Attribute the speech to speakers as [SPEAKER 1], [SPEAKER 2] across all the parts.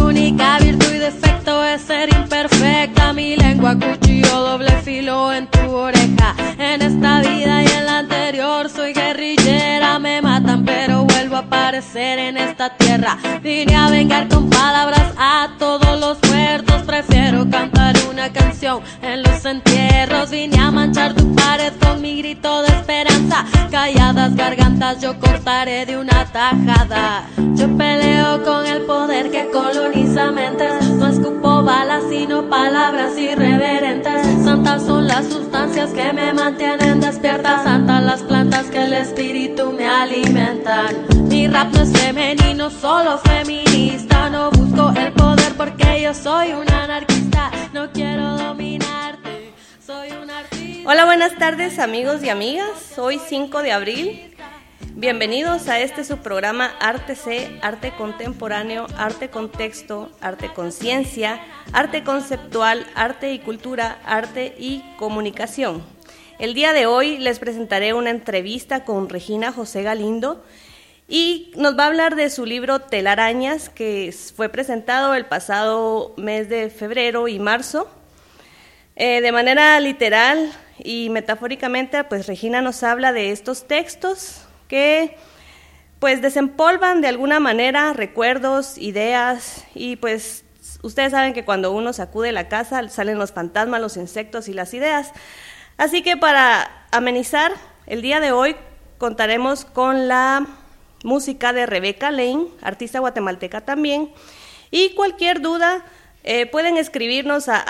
[SPEAKER 1] única virtud y defecto es ser imperfecta. Mi lengua cuchillo doble filo en tu oreja. En esta vida y en la anterior soy guerrillera. Me matan pero vuelvo a aparecer en esta tierra. Vine a vengar con palabras a todos los muertos. Prefiero cantar una canción en los entierros. Vine a manchar tu pared con mi grito de esperanza. Calladas gargantas yo cortaré de una tajada. Yo peleo con el poder que coloniza mentes. No escupo balas sino palabras irreverentes. Santas son las sustancias que me mantienen despierta. Santas las plantas que el espíritu me alimentan. Mi rap no es femenino, solo feminista. No busco el poder porque yo soy una anarquista. No quiero dominarte, soy un artista.
[SPEAKER 2] Hola, buenas tardes amigos y amigas. Hoy 5 de abril. Bienvenidos a este su programa Arte C, Arte Contemporáneo, Arte Contexto, Arte Conciencia, Arte Conceptual, Arte y Cultura, Arte y Comunicación. El día de hoy les presentaré una entrevista con Regina José Galindo y nos va a hablar de su libro Telarañas, que fue presentado el pasado mes de febrero y marzo. De manera literal y metafóricamente, pues Regina nos habla de estos textos que pues desempolvan de alguna manera recuerdos, ideas y pues ustedes saben que cuando uno sacude la casa salen los fantasmas, los insectos y las ideas. Así que para amenizar el día de hoy contaremos con la música de Rebeca Lane, artista guatemalteca también, y cualquier duda pueden escribirnos a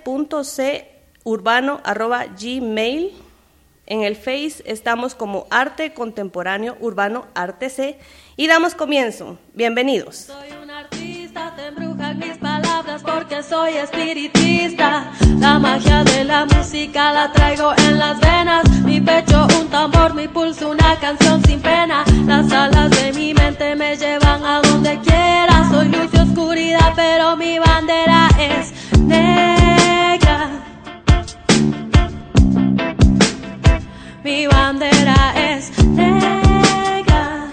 [SPEAKER 2] arte.curbano@gmail.com. En el Face estamos como Arte Contemporáneo Urbano Arte C y damos comienzo. Bienvenidos.
[SPEAKER 1] Soy un artista, te embrujan mis palabras porque soy espiritista. La magia de la música la traigo en las venas. Mi pecho un tambor, mi pulso una canción sin pena. Las alas de mi mente me llevan a donde quiera. Soy luz y oscuridad, pero mi bandera es negra. Mi bandera es negra.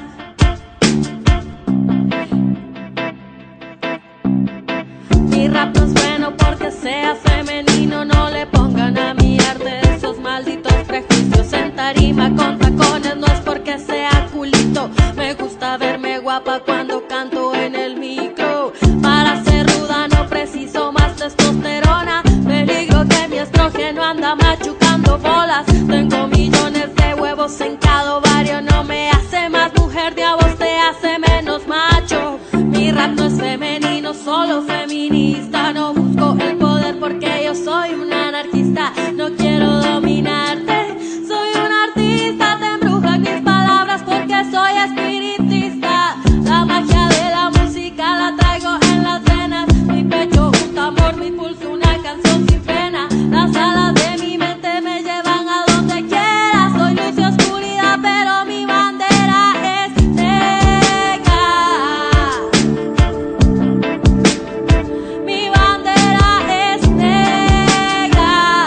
[SPEAKER 1] Mi rap no es bueno porque sea femenino. No le pongan a mi arte esos malditos prejuicios. En tarima con tacones no es porque sea culito. Me gusta verme guapa cuando canto en el micro. Para ser ruda no preciso más testosterona. Peligro que mi estrógeno anda machucando bolas. Tengo millones de huevos en cada ovario. No me hace más mujer, de a vos te hace menos macho. Mi rap no es femenino, solo feminista. No busco el poder porque yo soy una anarquista. No quiero dominarte, soy un artista. Te embrujan mis palabras porque soy espiritista. La magia de la música la traigo en las venas. Mi pecho un tambor, mi pulso una canción sin pena. Las alas de mi mente me llevan a donde quiera. Soy luz y oscuridad, pero mi bandera es negra. Mi bandera es negra.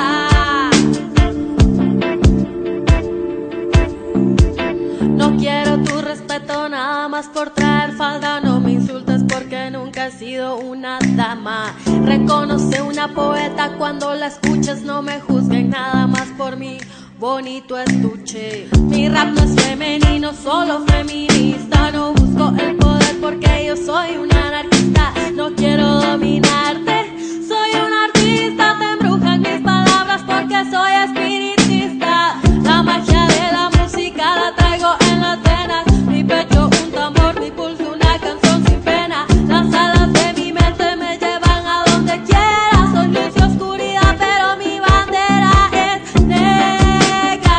[SPEAKER 1] No quiero tu respeto nada más por traer falda. No me insultes porque nunca he sido una dama. Reconoce una poeta cuando la escuches. No me juzguen nada más por mi bonito estuche. Mi rap no es femenino, solo feminista. No busco el poder porque yo soy una anarquista. No quiero dominarte, soy un artista. Te embrujan mis palabras porque soy espiritista. La magia de la música la traigo en las venas. Mi pecho un tambor, mi pulso una canción sin pena. Las alas de mi mente me llevan a donde quiera. Soy luz y oscuridad, pero mi bandera es negra.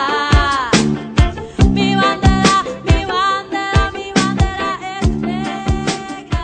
[SPEAKER 1] Mi bandera, mi bandera, mi bandera es negra.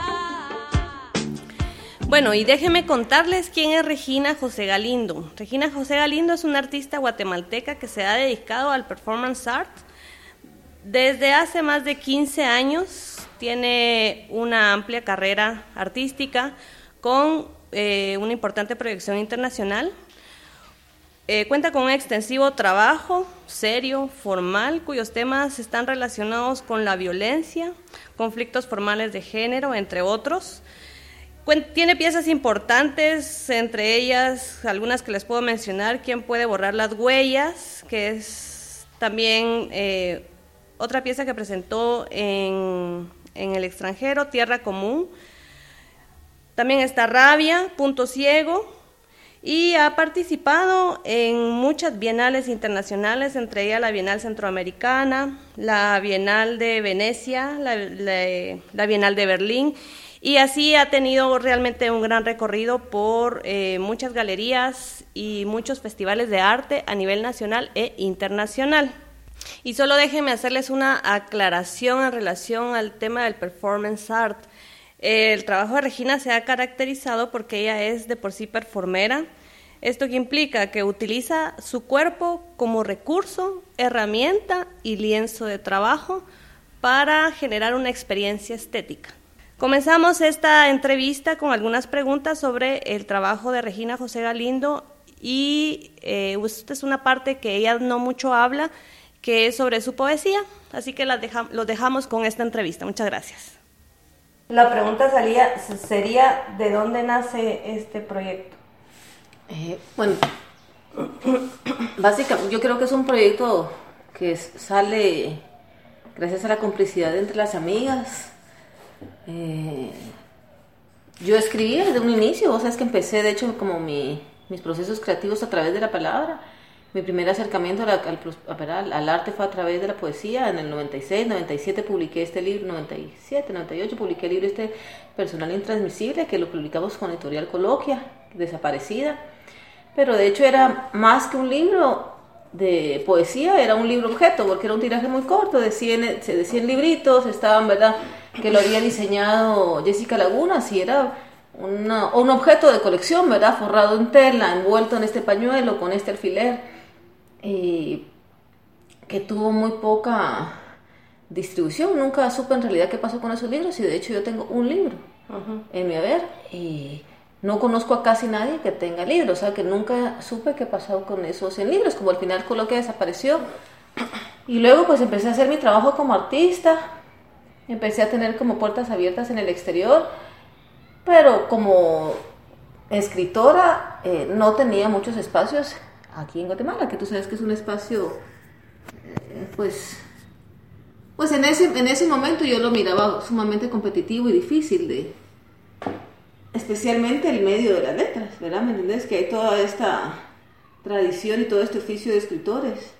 [SPEAKER 2] Bueno, y déjenme contarles quién es Regina José Galindo. Regina José Galindo es una artista guatemalteca que se ha dedicado al performance art desde hace más de 15 años. Tiene una amplia carrera artística con una importante proyección internacional. Cuenta con un extensivo trabajo serio, formal, cuyos temas están relacionados con la violencia, conflictos formales de género, entre otros. Tiene piezas importantes, entre ellas algunas que les puedo mencionar: ¿Quién puede borrar las huellas?, que es también otra pieza que presentó en el extranjero, Tierra Común. También está Rabia, Punto Ciego, y ha participado en muchas bienales internacionales, entre ellas la Bienal Centroamericana, la Bienal de Venecia, la Bienal de Berlín, y así ha tenido realmente un gran recorrido por muchas galerías y muchos festivales de arte a nivel nacional e internacional. Y solo déjenme hacerles una aclaración en relación al tema del performance art. El trabajo de Regina se ha caracterizado porque ella es de por sí performera. Esto que implica que utiliza su cuerpo como recurso, herramienta y lienzo de trabajo para generar una experiencia estética. Comenzamos esta entrevista con algunas preguntas sobre el trabajo de Regina José Galindo, y esta es una parte que ella no mucho habla, que es sobre su poesía, así que los dejamos con esta entrevista. Muchas gracias. La pregunta sería, ¿de dónde nace este proyecto?
[SPEAKER 3] Bueno, básicamente yo creo que es un proyecto que sale gracias a la complicidad entre las amigas. Yo escribí desde un inicio, vos sabes que empecé de hecho como mis procesos creativos a través de la palabra. Mi primer acercamiento al arte fue a través de la poesía. En el 96, 97 publiqué este libro, 97, 98 publiqué el libro Personal Intransmisible, que lo publicamos con Editorial Coloquia, desaparecida. Pero de hecho era más que un libro de poesía, era un libro objeto, porque era un tiraje muy corto, de 100 libritos, estaban, ¿verdad?, que lo había diseñado Jessica Lagunas, y era un objeto de colección, ¿verdad?, forrado en tela, envuelto en este pañuelo, con este alfiler, que tuvo muy poca distribución. Nunca supe en realidad qué pasó con esos libros, y de hecho yo tengo un libro en mi haber, y no conozco a casi nadie que tenga libros, o sea que nunca supe qué pasó con esos 100 libros, como al final Coloquia desapareció. Y luego pues empecé a hacer mi trabajo como artista, empecé a tener como puertas abiertas en el exterior, pero como escritora no tenía muchos espacios aquí en Guatemala, que tú sabes que es un espacio, pues en ese momento yo lo miraba sumamente competitivo y difícil, especialmente el medio de las letras, ¿verdad? ¿Me entendés? Que hay toda esta tradición y todo este oficio de escritores.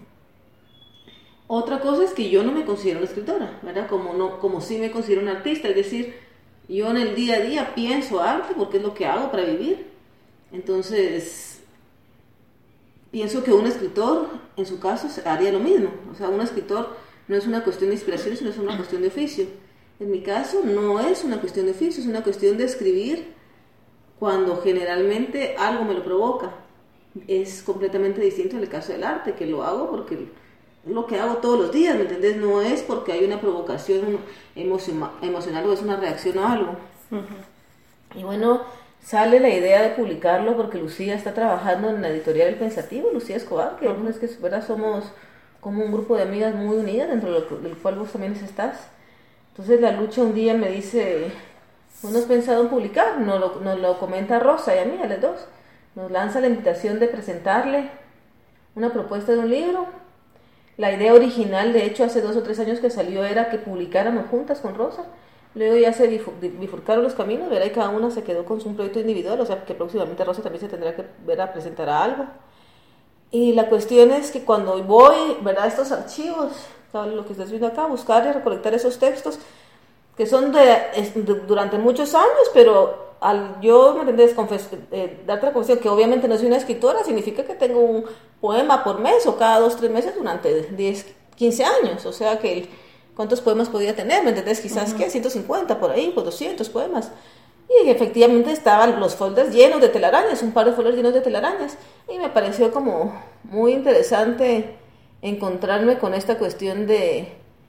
[SPEAKER 3] Otra cosa es que yo no me considero una escritora, ¿verdad? Como sí me considero una artista, es decir, yo en el día a día pienso arte porque es lo que hago para vivir. Entonces, pienso que un escritor, en su caso, haría lo mismo. O sea, un escritor no es una cuestión de inspiración, sino es una cuestión de oficio. En mi caso, no es una cuestión de oficio, es una cuestión de escribir cuando generalmente algo me lo provoca. Es completamente distinto en el caso del arte, que lo hago porque es lo que hago todos los días, ¿me entendés? No es porque hay una provocación emocional o es una reacción a algo. Uh-huh. Y bueno, sale la idea de publicarlo porque Lucía está trabajando en la editorial El Pensativo, Lucía Escobar, que es que, ¿verdad?, somos como un grupo de amigas muy unidas, dentro del cual vos también estás. Entonces la Lucha un día me dice, ¿no has pensado en publicar? Nos lo comenta Rosa y a mí, a las dos. Nos lanza la invitación de presentarle una propuesta de un libro. La idea original, de hecho, hace 2 o 3 años que salió, era que publicáramos juntas con Rosa. Luego ya se bifurcaron los caminos, ¿verdad? Y cada una se quedó con su proyecto individual, o sea que próximamente Rosa también se tendrá que ver a presentar algo. Y la cuestión es que cuando voy, ¿verdad?, a estos archivos, lo que estás viendo acá, buscar y recolectar esos textos que son durante muchos años, pero al yo, ¿me entendés?, darte la confesión que obviamente no soy una escritora, significa que tengo un poema por mes o cada 2 o 3 meses durante 10, 15 años, o sea que ¿cuántos poemas podía tener? ¿Me entendés? Quizás, uh-huh, 150 por ahí, pues 200 poemas. Y efectivamente estaban los folders llenos de telarañas, un par de folders llenos de telarañas, y me pareció como muy interesante encontrarme con esta cuestión de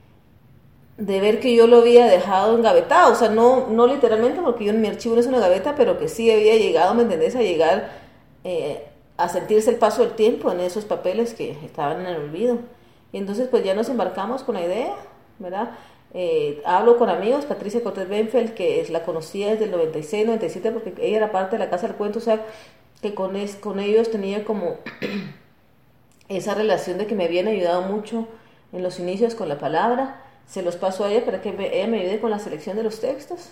[SPEAKER 3] ver que yo lo había dejado engavetado, o sea, no literalmente, porque yo en mi archivo no es una gaveta, pero que sí había llegado, ¿me entendés?, a llegar a sentirse el paso del tiempo en esos papeles que estaban en el olvido. Y entonces pues ya nos embarcamos con la idea, ¿verdad? hablo con amigos, Patricia Cortés Benfeld, que la conocía desde el 96, 97, porque ella era parte de la Casa del Cuento, o sea, que con ellos tenía como esa relación de que me habían ayudado mucho en los inicios con la palabra. Se los paso a ella para que ella me ayude con la selección de los textos.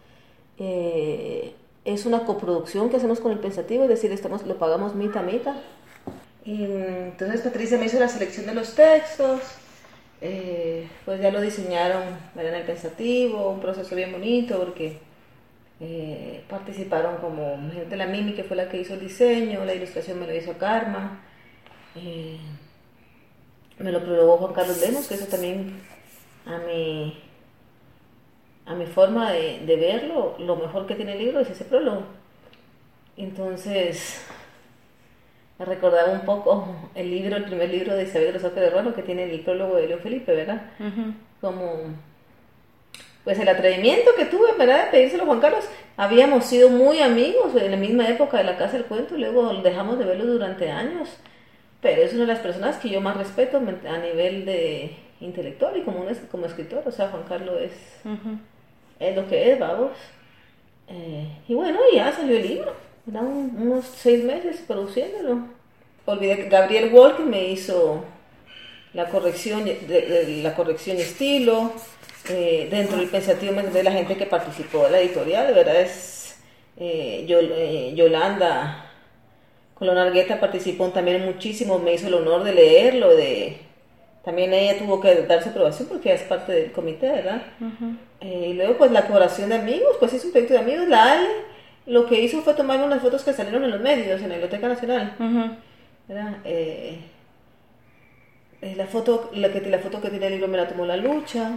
[SPEAKER 3] Es una coproducción que hacemos con El Pensativo, es decir, lo pagamos mitad a mitad. Entonces Patricia me hizo la selección de los textos, pues ya lo diseñaron en El Pensativo, un proceso bien bonito porque participaron como gente de la Mimi, que fue la que hizo el diseño, la ilustración me lo hizo Karma, me lo prologó Juan Carlos Lemos, que eso también a mi forma de verlo, lo mejor que tiene el libro es ese prólogo. Entonces me recordaba un poco el primer libro de Isabel Grosoque de Ruano, que tiene el prólogo de Leo Felipe, ¿verdad? Uh-huh. Como pues el atrevimiento que tuve, ¿verdad?, de pedírselo a Juan Carlos. Habíamos sido muy amigos en la misma época de la Casa del Cuento, luego dejamos de verlo durante años, pero es una de las personas que yo más respeto a nivel de intelectual y como escritor. O sea, Juan Carlos es lo que es, vamos. Y bueno, ya salió el libro, ¿verdad? Unos 6 meses produciéndolo. Olvidé que Gabriel Walker me hizo la corrección la corrección y estilo. Dentro del Pensativo de la gente que participó de la editorial, de verdad es Yolanda Colón Argueta participó también muchísimo, me hizo el honor de leerlo, también ella tuvo que dar su aprobación porque es parte del comité, ¿verdad? Uh-huh. Y luego pues la colaboración de amigos, pues hizo un proyecto de amigos. La Ale lo que hizo fue tomarme unas fotos que salieron en los medios, en la Biblioteca Nacional, uh-huh, ¿verdad? La foto que tiene el libro me la tomó La Lucha.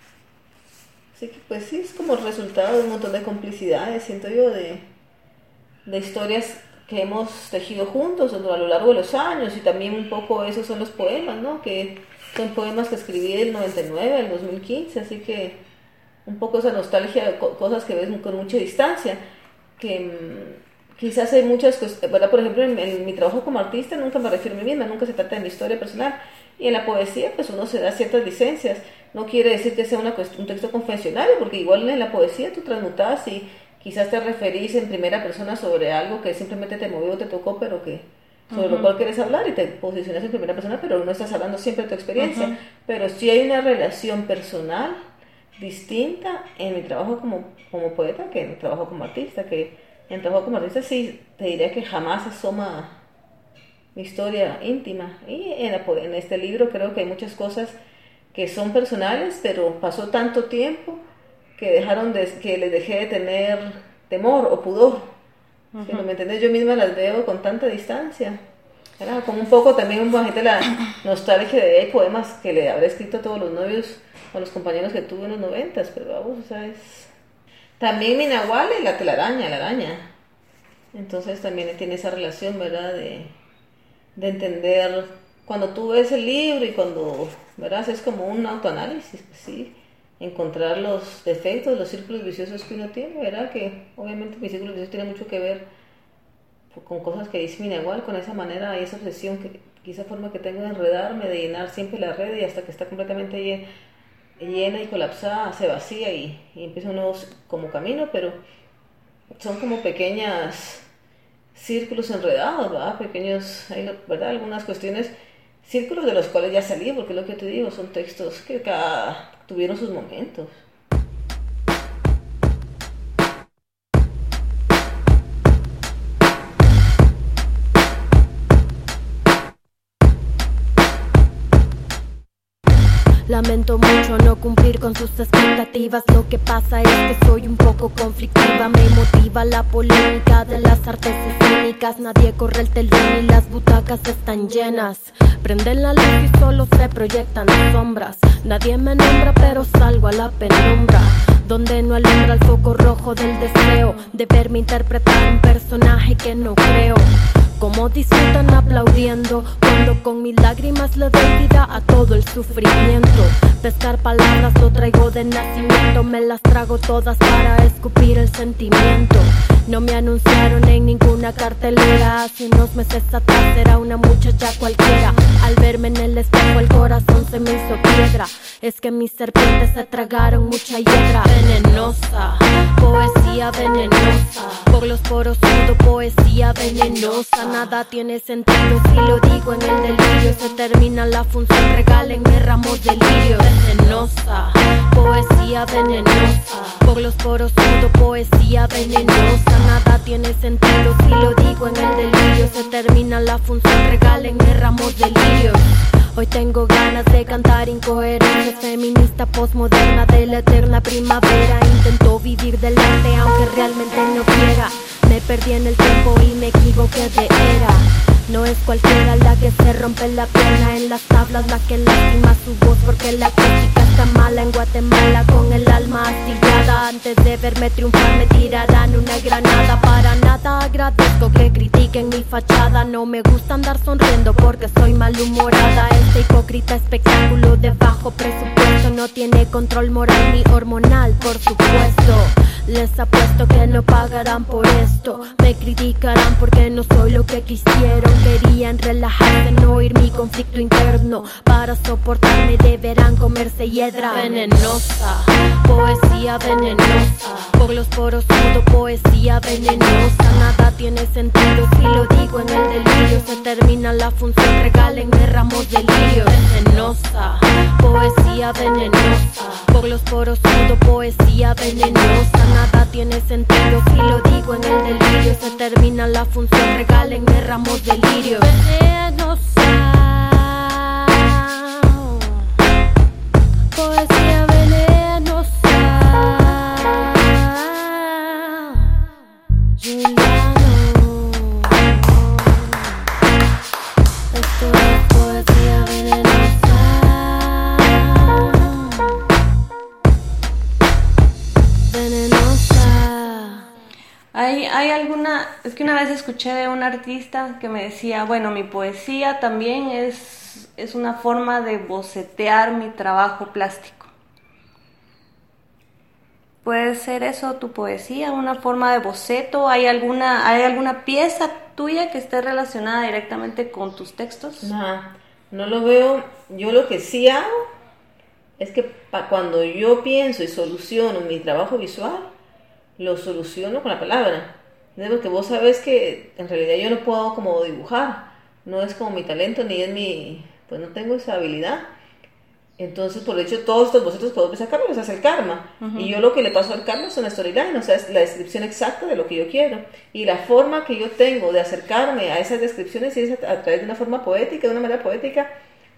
[SPEAKER 3] Así que pues sí, es como el resultado de un montón de complicidades, siento yo, de historias que hemos tejido juntos a lo largo de los años. Y también un poco esos son los poemas, ¿no? Que son poemas que escribí del 99 al 2015, así que un poco esa nostalgia de cosas que ves con mucha distancia, que quizás hay muchas cosas, ¿verdad? Por ejemplo, en mi trabajo como artista nunca me refiero a mí misma, nunca se trata de mi historia personal, y en la poesía pues uno se da ciertas licencias. No quiere decir que sea un texto confesionario, porque igual en la poesía tú transmutas y quizás te referís en primera persona sobre algo que simplemente te movió, te tocó, pero que sobre lo cual quieres hablar, y te posicionas en primera persona, pero no estás hablando siempre de tu experiencia. Pero sí hay una relación personal distinta en mi trabajo como poeta que en mi trabajo como artista, que en el trabajo como artista sí te diría que jamás asoma mi historia íntima, y en este libro creo que hay muchas cosas que son personales, pero pasó tanto tiempo que que les dejé de tener temor o pudor. Uh-huh. Si no me entendés, yo misma las veo con tanta distancia, ¿verdad? Como un poco también un bajete la nostalgia de poemas que le habré escrito a todos los novios o a los compañeros que tuve en los 90, pero vamos, o sea, es también mi nahual y la araña. Entonces también tiene esa relación, ¿verdad? De entender cuando tú ves el libro y cuando, ¿verdad?, es como un autoanálisis, sí, encontrar los defectos, los círculos viciosos que uno tiene, ¿verdad? Que obviamente mi círculo vicioso tiene mucho que ver con cosas que dice mi nahual, con esa manera y esa obsesión, esa forma que tengo de enredarme, de llenar siempre la red, y hasta que está completamente llena y colapsada se vacía y empieza un nuevo como camino, pero son como pequeñas círculos enredados, ¿verdad? Pequeños, ¿verdad? Algunas cuestiones, círculos de los cuales ya salí, porque lo que te digo, son textos que tuvieron sus momentos.
[SPEAKER 1] Lamento mucho no cumplir con sus expectativas. Lo que pasa es que soy un poco conflictiva. Me motiva la polémica de las artes escénicas. Nadie corre el telón y las butacas están llenas. Prenden la luz y solo se proyectan las sombras. Nadie me nombra pero salgo a la penumbra. donde no alumbra el foco rojo del deseo de verme interpretar un personaje que no creo. Como disfrutan aplaudiendo cuando con mis lágrimas le doy vida a todo el sufrimiento. Pescar palabras lo traigo de nacimiento, me las trago todas para escupir el sentimiento. No me anunciaron en ninguna cartelera, hace unos meses atrás era una muchacha cualquiera. Al verme en el espejo el corazón se me hizo piedra. Es que mis serpientes se tragaron mucha hiedra. Venenosa, poesía venenosa, por los poros sudo poesía venenosa. Nada tiene sentido si lo digo en el delirio. Se termina la función, regálenme ramos de lirio. Venenosa, poesía venenosa, por los poros sudo poesía venenosa. Nada tiene sentido si lo digo en el delirio. Se termina la función, regálenme ramos de lirio. Hoy tengo ganas de cantar incoherencias, feminista postmoderna de la eterna primavera. Intento vivir del arte aunque realmente no quiera. Me perdí en el tiempo y me equivoqué de era. No es cualquiera la que se rompe la pierna en las tablas, la que lastima su voz porque la crítica está mala. En Guatemala con el alma astillada, antes de verme triunfar me tirarán una granada. Para nada agradezco que critiquen mi fachada, no me gusta andar sonriendo porque soy malhumorada. Este hipócrita espectáculo de bajo presupuesto no tiene control moral ni hormonal, por supuesto. Les apuesto que no pagarán por esto, me criticarán porque no soy lo que quisieron. Querían relajarse, no oír mi conflicto interno. Para soportarme deberán comerse hiedra. Venenosa, poesía venenosa, por los poros sudo poesía venenosa. Nada tiene sentido si lo digo en el delirio. Se termina la función, regálenme ramos de lirio. Venenosa, poesía venenosa, por los poros sudo poesía venenosa. Nada tiene sentido si lo digo en el delirio. Se termina la función, regálenme ramos de lirio. Venenosa, poesía venenosa. Juliano, esto es poesía venenosa. Venenosa.
[SPEAKER 2] Hay alguna, es que una vez escuché de un artista que me decía, bueno, mi poesía también es una forma de bocetear mi trabajo plástico. ¿Puede ser eso tu poesía, una forma de boceto? ¿Hay alguna pieza tuya que esté relacionada directamente con tus textos?
[SPEAKER 3] No lo veo. Yo lo que sí hago es que cuando yo pienso y soluciono mi trabajo visual, lo soluciono con la palabra. Porque vos sabés que en realidad yo no puedo como dibujar, no es como mi talento ni es mi, pues no tengo esa habilidad. Entonces, por hecho, todos estos bocetos que vos ves acá me los hace el karma. Y yo lo que le paso al karma es una storyline, o sea, es la descripción exacta de lo que yo quiero. Y la forma que yo tengo de acercarme a esas descripciones es a través de una forma poética, de una manera poética,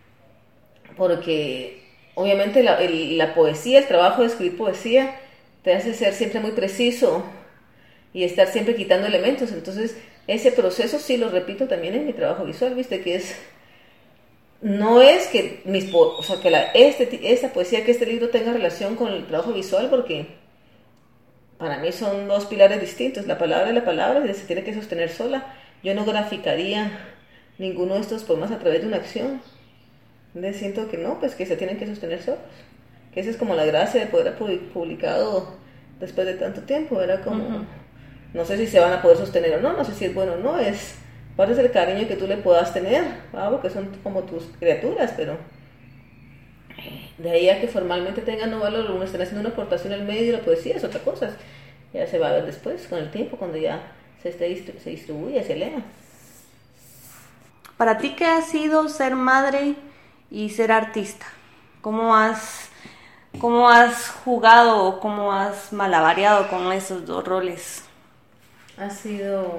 [SPEAKER 3] porque obviamente la poesía, el trabajo de escribir poesía, te hace ser siempre muy preciso y estar siempre quitando elementos. Entonces, ese proceso sí lo repito también en mi trabajo visual, ¿viste? Que es... No es que esta poesía, que este libro tenga relación con el trabajo visual, porque para mí son dos pilares distintos. La palabra y la palabra se tiene que sostener sola. Yo no graficaría ninguno de estos poemas a través de una acción. Entonces siento que no, pues que se tienen que sostener solos. Que esa es como la gracia de poder haber publicado después de tanto tiempo. Era como, no sé si se van a poder sostener o no, no sé si es bueno o no, es parte del cariño que tú le puedas tener, porque son como tus criaturas, pero de ahí a que formalmente tengan un valor, uno está haciendo una aportación al medio de la poesía, es otra cosa. Ya se va a ver después, con el tiempo, cuando ya se distribuye, se lea.
[SPEAKER 2] Para ti, ¿qué ha sido ser madre y ser artista? ¿Cómo has jugado o cómo has malabareado con esos dos roles?
[SPEAKER 3] Ha sido,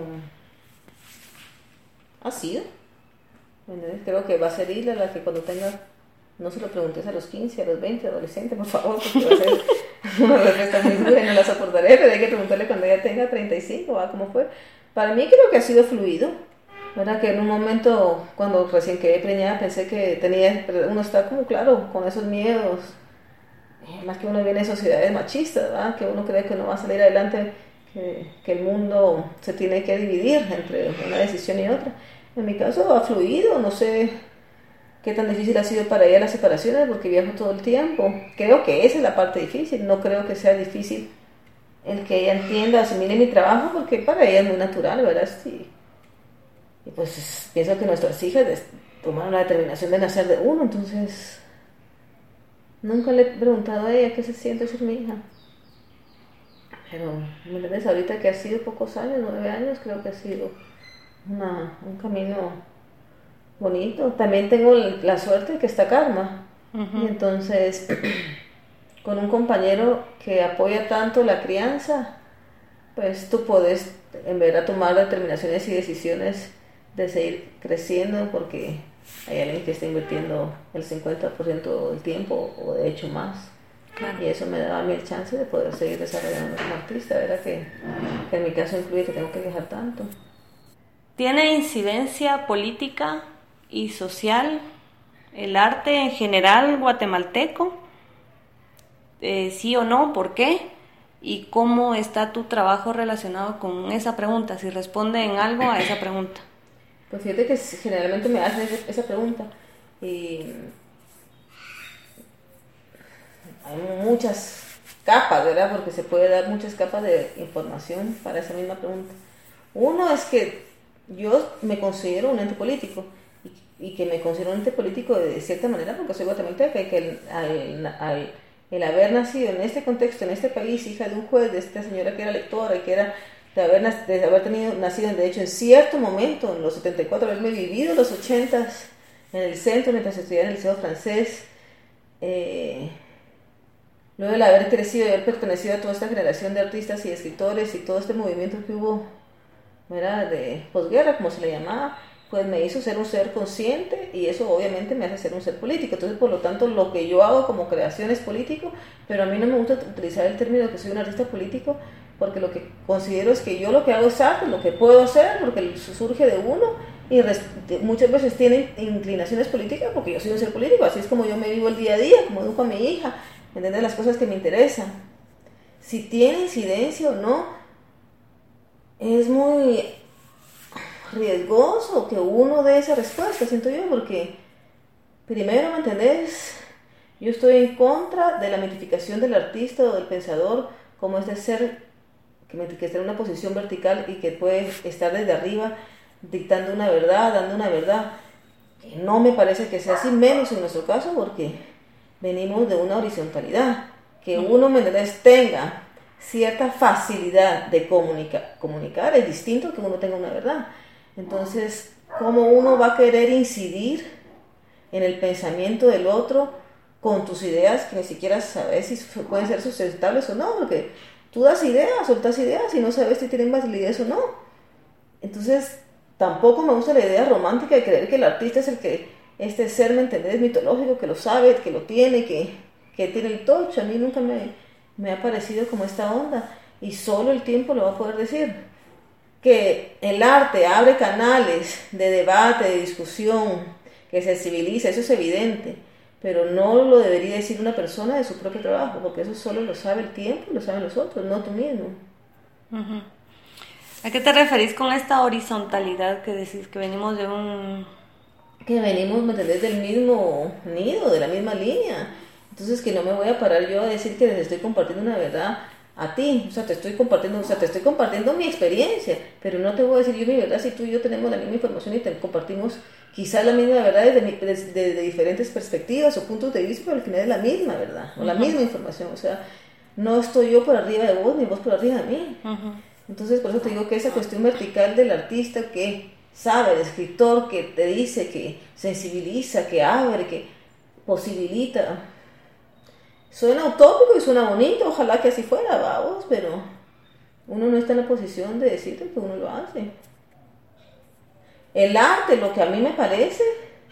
[SPEAKER 3] bueno, creo que va a ser Isla la que cuando tenga, no se lo preguntes a los 15, a los 20, adolescentes, por favor, porque va a ser una respuesta muy dura y no la soportaré, pero hay que preguntarle cuando ella tenga 35, ¿cómo fue? Para mí creo que ha sido fluido, ¿verdad? Que en un momento, cuando recién quedé preñada, pensé que uno está como claro, con esos miedos, más que uno viene de sociedades machistas, ¿verdad? Que uno cree que no va a salir adelante, que el mundo se tiene que dividir entre una decisión y otra. En mi caso ha fluido, no sé qué tan difícil ha sido para ella las separaciones porque viajo todo el tiempo. Creo que esa es la parte difícil, no creo que sea difícil el que ella entienda, asimile mi trabajo porque para ella es muy natural, ¿verdad? Sí. Y pues pienso que nuestras hijas tomaron la determinación de nacer de uno, entonces nunca le he preguntado a ella qué se siente ser mi hija. Pero, ¿me entiendes? Ahorita que ha sido pocos años, 9 años, creo que ha sido un camino bonito. También tengo la suerte de que está Karma. Y entonces, con un compañero que apoya tanto la crianza, pues tú puedes en verdad tomar determinaciones y decisiones de seguir creciendo porque hay alguien que está invirtiendo el 50% del tiempo o de hecho más. Claro. Y eso me da a mí el chance de poder seguir desarrollando como artista, ¿verdad? Que en mi caso incluye que tengo que viajar tanto.
[SPEAKER 2] ¿Tiene incidencia política y social el arte en general guatemalteco? ¿Sí o no? ¿Por qué? ¿Y cómo está tu trabajo relacionado con esa pregunta? Si responde en algo a esa pregunta.
[SPEAKER 3] Pues fíjate que generalmente me hacen esa pregunta y hay muchas capas, ¿verdad? Porque se puede dar muchas capas de información para esa misma pregunta. Uno es que yo me considero un ente político y que me considero un ente político de cierta manera porque soy guatemalteca y que el haber nacido en este contexto, en este país, hija de un juez, de esta señora que era lectora y que era de haber nacido de hecho en cierto momento, en los 74, haberme vivido los 80s en el centro mientras estudiaba en el Liceo Francés, luego de haber crecido y haber pertenecido a toda esta generación de artistas y escritores y todo este movimiento que hubo, ¿verdad? De posguerra, como se le llamaba, pues me hizo ser un ser consciente y eso obviamente me hace ser un ser político. Entonces, por lo tanto, lo que yo hago como creación es político, pero a mí no me gusta utilizar el término de que soy un artista político porque lo que considero es que yo lo que hago es arte, lo que puedo hacer, porque surge de uno y muchas veces tiene inclinaciones políticas porque yo soy un ser político, así es como yo me vivo el día a día, como educo a mi hija, entender las cosas que me interesan. Si tiene incidencia o no, es muy riesgoso que uno dé esa respuesta, siento yo, porque primero, ¿me entendés? Yo estoy en contra de la mitificación del artista o del pensador como este ser que está en una posición vertical y que puede estar desde arriba dictando una verdad, dando una verdad, que no me parece que sea así, menos en nuestro caso porque venimos de una horizontalidad, que uno tenga cierta facilidad de comunicar es distinto que uno tenga una verdad. Entonces, ¿cómo uno va a querer incidir en el pensamiento del otro con tus ideas que ni siquiera sabes si pueden ser sustentables o no? Porque tú das ideas, soltas ideas y no sabes si tienen validez o no. Entonces, tampoco me gusta la idea romántica de creer que el artista es el que, este ser, ¿me entendés? Mitológico, que lo sabe, que lo tiene, que tiene el touch. A mí nunca me ha parecido como esta onda y solo el tiempo lo va a poder decir. Que el arte abre canales de debate, de discusión, que sensibiliza, eso es evidente, pero no lo debería decir una persona de su propio trabajo, porque eso solo lo sabe el tiempo y lo saben los otros, no tú mismo.
[SPEAKER 2] Uh-huh. ¿A qué te referís con esta horizontalidad que decís que venimos de un...
[SPEAKER 3] Que venimos, ¿me entendés? Del mismo nido, de la misma línea. Entonces que no me voy a parar yo a decir que les estoy compartiendo una verdad a ti, o sea, te estoy compartiendo mi experiencia, pero no te voy a decir yo mi verdad si tú y yo tenemos la misma información y te compartimos quizás la misma verdad desde diferentes perspectivas o puntos de vista, pero al final es la misma verdad, o la misma información, o sea, no estoy yo por arriba de vos ni vos por arriba de mí. Entonces, por eso te digo que esa cuestión vertical del artista que sabe, el escritor que te dice, que sensibiliza, que abre, que posibilita, suena utópico y suena bonito, ojalá que así fuera, vamos, pero uno no está en la posición de decirte que uno lo hace. El arte, lo que a mí me parece,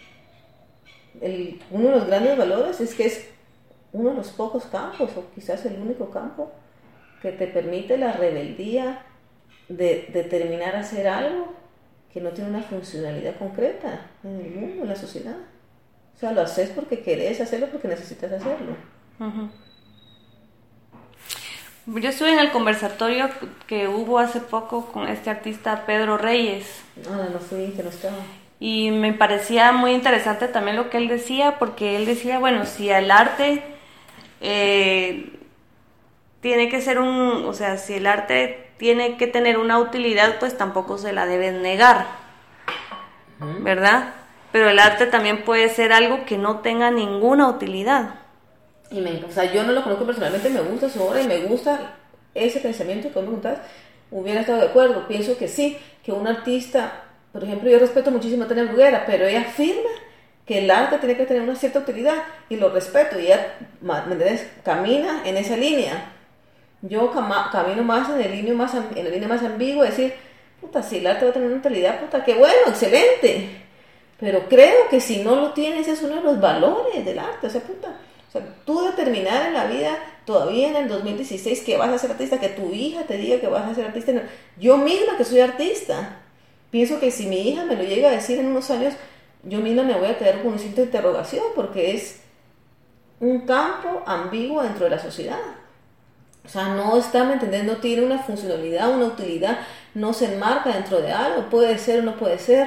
[SPEAKER 3] uno de los grandes valores es que es uno de los pocos campos, o quizás el único campo, que te permite la rebeldía de determinar hacer algo que no tiene una funcionalidad concreta en el mundo, en la sociedad. O sea, lo haces porque querés hacerlo, porque necesitas hacerlo.
[SPEAKER 2] Yo estuve en el conversatorio que hubo hace poco con este artista Pedro Reyes.
[SPEAKER 3] No fui, que no estaba.
[SPEAKER 2] Y me parecía muy interesante también lo que él decía, porque él decía, bueno, si el arte tiene que ser si el arte tiene que tener una utilidad, pues tampoco se la deben negar, ¿verdad? Pero el arte también puede ser algo que no tenga ninguna utilidad.
[SPEAKER 3] Yo no lo conozco personalmente, me gusta su obra y me gusta ese pensamiento que vos me contás. Hubiera estado de acuerdo, pienso que sí, que un artista, por ejemplo, yo respeto muchísimo a Tania Bruguera, pero ella afirma que el arte tiene que tener una cierta utilidad y lo respeto, y ella, ¿me entiendes?, camina en esa línea. Yo camino más en la línea más ambigua, decir, puta, si el arte va a tener una utilidad, puta, qué bueno, excelente, pero creo que si no lo tienes, es uno de los valores del arte, o sea, tú determinar en la vida, todavía en el 2016, que vas a ser artista, que tu hija te diga que vas a ser artista. Yo misma que soy artista, pienso que si mi hija me lo llega a decir en unos años, yo misma me voy a quedar con un signo de interrogación, porque es un campo ambiguo dentro de la sociedad. O sea, no está, ¿me entendés? No tiene una funcionalidad, una utilidad, no se enmarca dentro de algo, puede ser o no puede ser.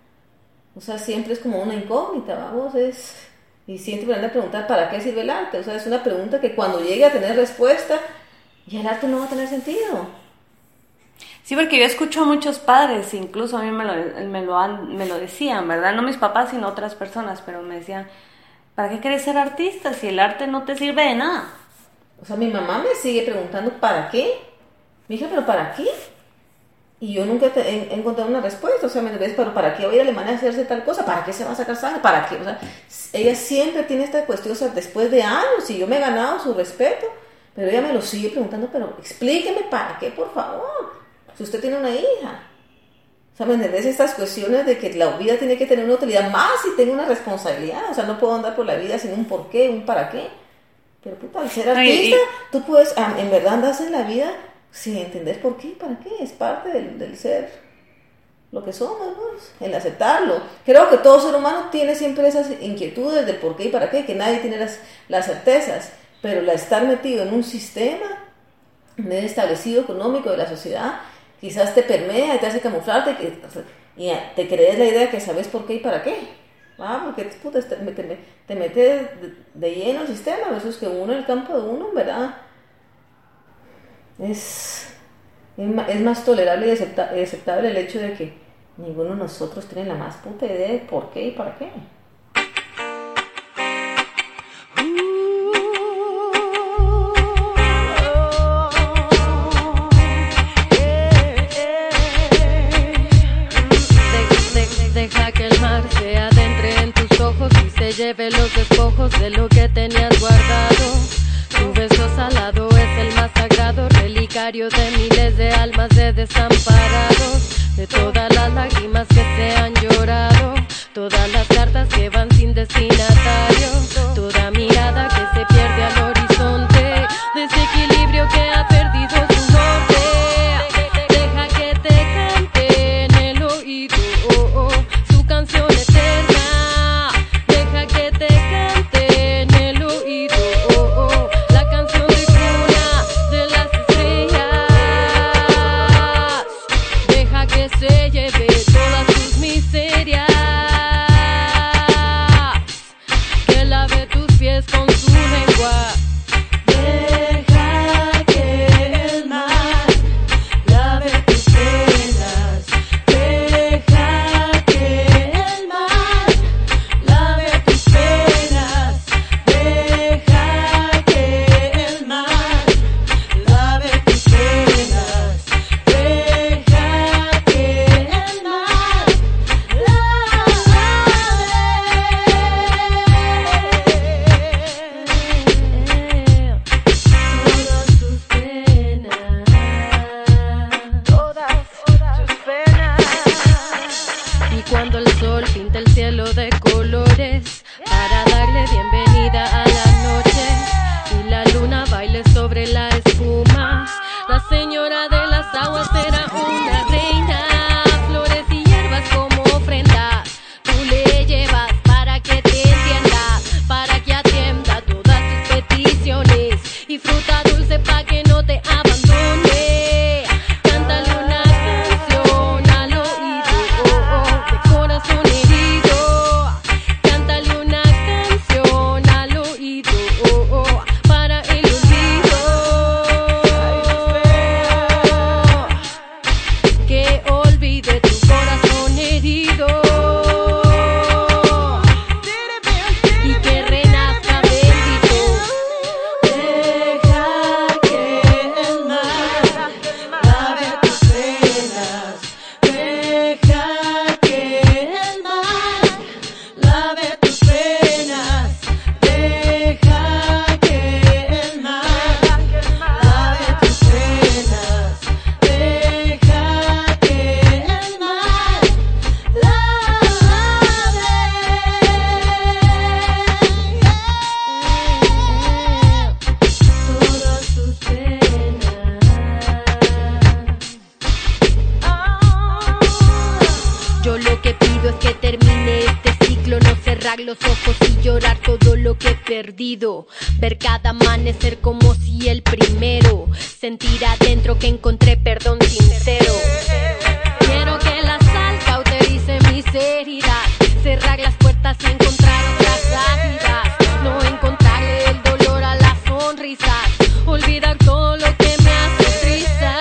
[SPEAKER 3] O sea, siempre es como una incógnita, vamos, y siempre me van a preguntar, ¿para qué sirve el arte? O sea, es una pregunta que cuando llegue a tener respuesta, ya el arte no va a tener sentido.
[SPEAKER 2] Sí, porque yo escucho a muchos padres, incluso a mí me lo decían, ¿verdad? No mis papás, sino otras personas, pero me decían, ¿para qué querés ser artista si el arte no te sirve de nada?
[SPEAKER 3] O sea, mi mamá me sigue preguntando, ¿para qué? Mi hija, ¿pero para qué? Y yo nunca he encontrado una respuesta. O sea, ¿me ves? ¿Pero para qué va a ir a Alemania a hacerse tal cosa? ¿Para qué se va a sacar sangre? ¿Para qué? O sea, ella siempre tiene esta cuestión, o sea, después de años, y yo me he ganado su respeto, pero ella me lo sigue preguntando, pero explíqueme para qué, por favor, si usted tiene una hija. O sea, ¿me entendés? Estas cuestiones de que la vida tiene que tener una utilidad, más si tengo una responsabilidad. O sea, no puedo andar por la vida sin un por qué, un para qué. Pero puta, al ser artista, tú puedes, en verdad andas en la vida sin entender por qué y para qué. Es parte del ser lo que somos, ¿no? El aceptarlo. Creo que todo ser humano tiene siempre esas inquietudes del por qué y para qué, que nadie tiene las certezas. Pero el estar metido en un sistema medio establecido económico de la sociedad, quizás te permea y te hace camuflarte y te crees la idea que sabes por qué y para qué. Porque puta, te metes de lleno al sistema, eso es que uno en el campo de uno, ¿verdad? Es más tolerable y aceptable el hecho de que ninguno de nosotros tiene la más puta idea de por qué y para qué.
[SPEAKER 1] Deja que el mar se adentre en tus ojos y se lleve los despojos de lo que tenías guardado. Tu beso salado es el más sagrado, relicario de miles de almas de desamparados, de todas las lágrimas que se han llorado, todas las cartas que van sin destinatario, toda mirada que se pierde al horizonte, desequilibrio que ha perdido su norte. Deja que te cante en el oído su canción eterna. Deja que te cante en el oído la canción de cuna de las estrellas. Deja que se lleve todas sus miserias, que lave tus pies con su lengua. Deja que el mar lave tus penas. Deja que el mar lave tus penas. Deja que el mar lave tus penas. Deja que el mar todas tus penas, todas tus penas. Y cuando el sol pinta el cielo de colores para darle bienvenida a la noche y la luna baile sobre la espuma, la señora de las aguas será una reina. Flores y hierbas como ofrenda tú le llevas para que te entienda, para que atienda todas tus peticiones, y fruta dulce pa' que no te
[SPEAKER 4] Yo lo que pido es que termine este ciclo, no cerrar los ojos y llorar todo lo que he perdido. Ver cada amanecer como si el primero, sentir adentro que encontré perdón sincero. Quiero que la sal cauterice mis heridas, cerrar las puertas y encontrar otras salidas. No encontrarle el dolor a las sonrisas, olvidar todo lo que me hace trizas.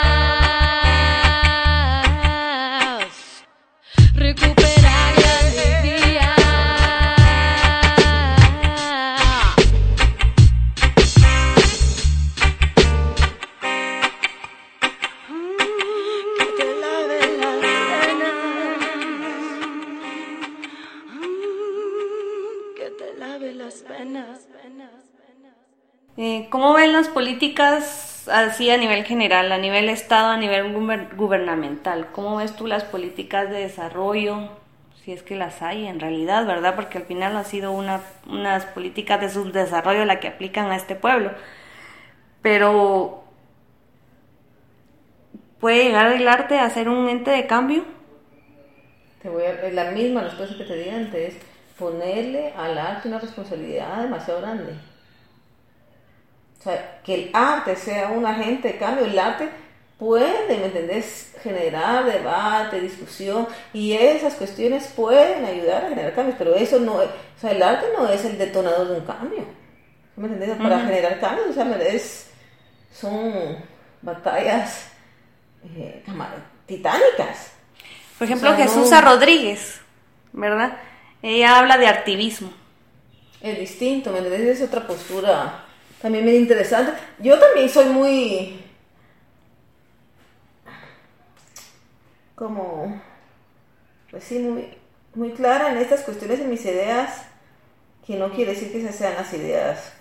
[SPEAKER 4] Recuperar la alegría. Que te lave las penas. Que te lave las penas.
[SPEAKER 2] ¿Cómo ven las políticas así a nivel general, a nivel Estado, a nivel gubernamental? ¿Cómo ves tú las políticas de desarrollo, si es que las hay en realidad, verdad? Porque al final ha sido unas políticas de subdesarrollo la que aplican a este pueblo. Pero, ¿puede llegar el arte a ser un ente de cambio?
[SPEAKER 3] La misma respuesta que te di antes, ponerle al arte una responsabilidad demasiado grande. O sea, que el arte sea un agente de cambio. El arte puede, ¿me entendés?, generar debate, discusión, y esas cuestiones pueden ayudar a generar cambios, pero eso no es, o sea, el arte no es el detonador de un cambio, ¿me entendés? Para generar cambios, o sea, son batallas titánicas.
[SPEAKER 2] Por ejemplo,
[SPEAKER 3] O sea,
[SPEAKER 2] Jesús Rodríguez, ¿verdad? Ella habla de activismo.
[SPEAKER 3] Es distinto, ¿me entendés? Es otra postura también muy interesante. Yo también soy muy pues sí, muy clara en estas cuestiones, en mis ideas, que no quiere decir que esas sean las ideas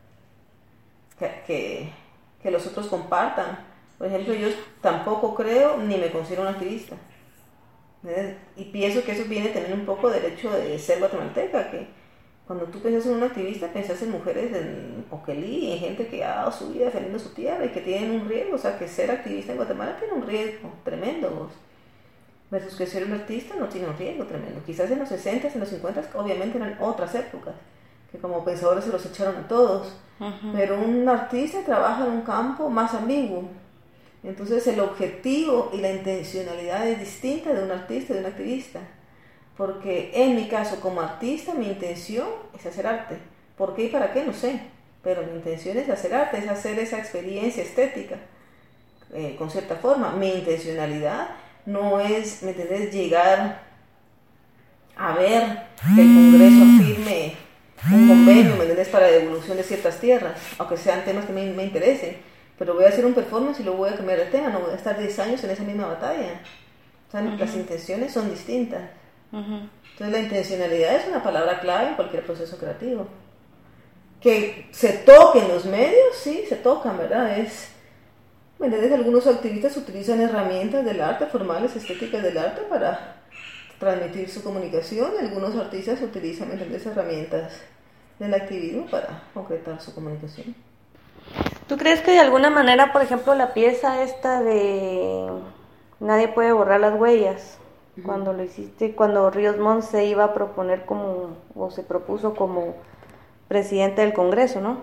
[SPEAKER 3] que los otros compartan. Por ejemplo, yo tampoco creo ni me considero un activista. Y pienso que eso viene también un poco del hecho de ser guatemalteca, que cuando tú piensas en un activista, piensas en mujeres en Oquelí, en gente que ha dado su vida defendiendo su tierra y que tienen un riesgo. O sea, que ser activista en Guatemala tiene un riesgo tremendo, versus que ser un artista no tiene un riesgo tremendo. Quizás en los 60, en los 50, obviamente eran otras épocas, que como pensadores se los echaron a todos. Pero un artista trabaja en un campo más ambiguo. Entonces el objetivo y la intencionalidad es distinta de un artista y de un activista. Porque en mi caso, como artista, mi intención es hacer arte. ¿Por qué y para qué? No sé. Pero mi intención es hacer arte, es hacer esa experiencia estética, con cierta forma. Mi intencionalidad no es, ¿me entendés?, llegar a ver que el Congreso firme un convenio, ¿me entendés?, para la devolución de ciertas tierras, aunque sean temas que me interesen. Pero voy a hacer un performance y luego voy a cambiar de tema, no voy a estar 10 años en esa misma batalla. O sea, las intenciones son distintas. Entonces la intencionalidad es una palabra clave en cualquier proceso creativo. Que se toquen los medios, sí, se tocan, ¿verdad? ¿Me entiendes? Algunos activistas utilizan herramientas del arte, formales, estéticas del arte, para transmitir su comunicación, y algunos artistas utilizan, ¿me entiendes?, herramientas del activismo para concretar su comunicación.
[SPEAKER 2] ¿Tú crees que de alguna manera, por ejemplo, la pieza esta de Nadie puede borrar las huellas, cuando lo hiciste, cuando Ríos Montt se iba a proponer o se propuso como presidente del Congreso, ¿no?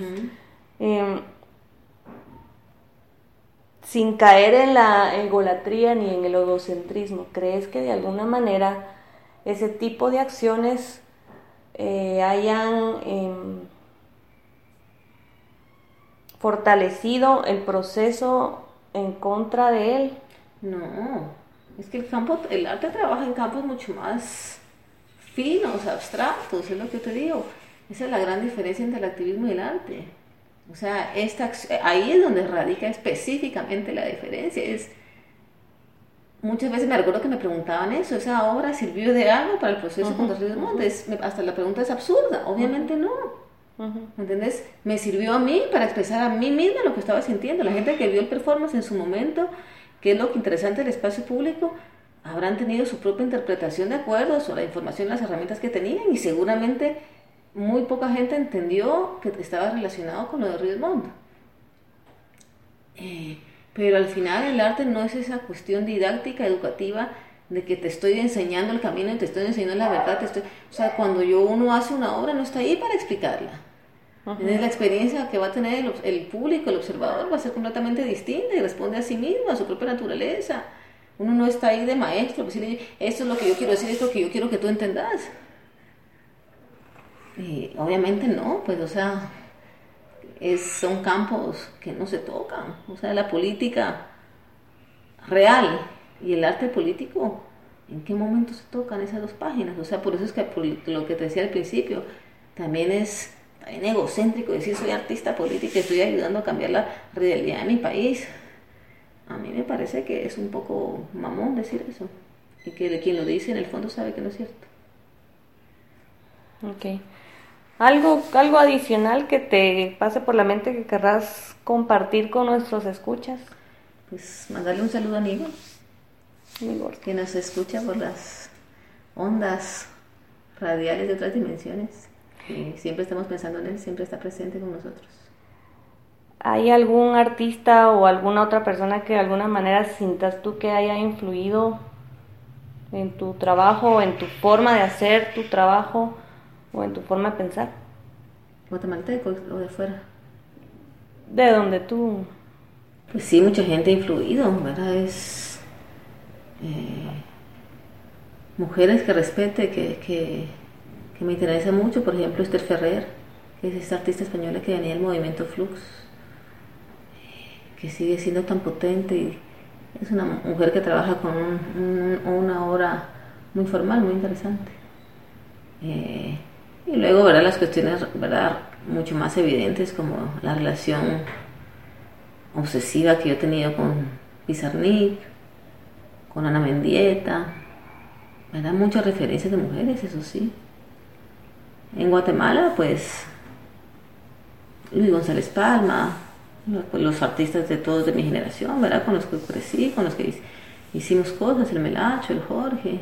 [SPEAKER 2] Sin caer en la egolatría ni en el egocentrismo, ¿crees que de alguna manera ese tipo de acciones hayan fortalecido el proceso en contra de él?
[SPEAKER 3] No, es que el arte trabaja en campos mucho más finos, abstractos, es lo que te digo. Esa es la gran diferencia entre el activismo y el arte. O sea, ahí es donde radica específicamente la diferencia. Muchas veces me recuerdo que me preguntaban eso, ¿esa obra sirvió de algo para el proceso contra Ríos Montt? Hasta la pregunta es absurda, obviamente no. ¿Me entiendes? Me sirvió a mí para expresar a mí misma lo que estaba sintiendo. La gente que vio el performance en su momento, que es lo que interesante del espacio público, habrán tenido su propia interpretación de acuerdo a la información, las herramientas que tenían, y seguramente muy poca gente entendió que estaba relacionado con lo de Ríos Montt. Pero al final el arte no es esa cuestión didáctica, educativa, de que te estoy enseñando el camino, te estoy enseñando la verdad, o sea, cuando uno hace una obra no está ahí para explicarla. Uh-huh. La experiencia que va a tener el público, el observador, va a ser completamente distinta y responde a sí mismo, a su propia naturaleza. Uno no está ahí de maestro, decirle, esto es lo que yo quiero decir, esto es lo que yo quiero que tú entendas. Y obviamente no, pues, o sea, son campos que no se tocan. O sea, la política real y el arte político, ¿en qué momento se tocan esas dos páginas? O sea, por eso es que por lo que te decía al principio, también es egocéntrico decir soy artista política y estoy ayudando a cambiar la realidad de mi país. A mí me parece que es un poco mamón decir eso, y que quien lo dice en el fondo sabe que no es cierto.
[SPEAKER 2] Ok. ¿Algo adicional que te pase por la mente que querrás compartir con nuestros escuchas?
[SPEAKER 3] Pues mandarle un saludo a Nigo, que nos escucha por las ondas radiales de otras dimensiones. Y siempre estamos pensando en él, siempre está presente con nosotros.
[SPEAKER 2] ¿Hay algún artista o alguna otra persona que de alguna manera sientas tú que haya influido en tu trabajo, en tu forma de hacer tu trabajo o en tu forma de pensar?
[SPEAKER 3] ¿Guatemalteco o de fuera?
[SPEAKER 2] ¿De donde tú?
[SPEAKER 3] Pues sí, mucha gente ha influido, ¿verdad? Mujeres que respete, que me interesa mucho, por ejemplo Esther Ferrer, que es esta artista española que venía del movimiento Flux, que sigue siendo tan potente, y es una mujer que trabaja con una obra muy formal, muy interesante. Y luego, ¿verdad?, las cuestiones, ¿verdad?, mucho más evidentes, como la relación obsesiva que yo he tenido con Pizarnik, con Ana Mendieta, ¿verdad?, muchas referencias de mujeres, eso sí. En Guatemala, pues, Luis González Palma, los artistas de todos de mi generación, ¿verdad?, con los que crecí, con los que hicimos cosas, el Melacho, el Jorge.